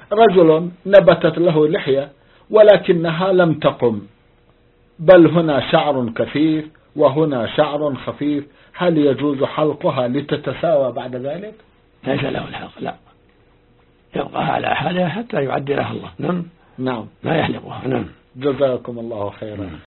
رجل نبتت له لحية ولكنها لم تقم، بل هنا شعر كثيف وهنا شعر خفيف، هل يجوز حلقها لتتساوى بعد ذلك؟ ليس له الحلق، لا، يبقى على حالها حتى يعدلها الله. نعم، نعم، لا يحلقها. نعم. جزاكم الله خيرا.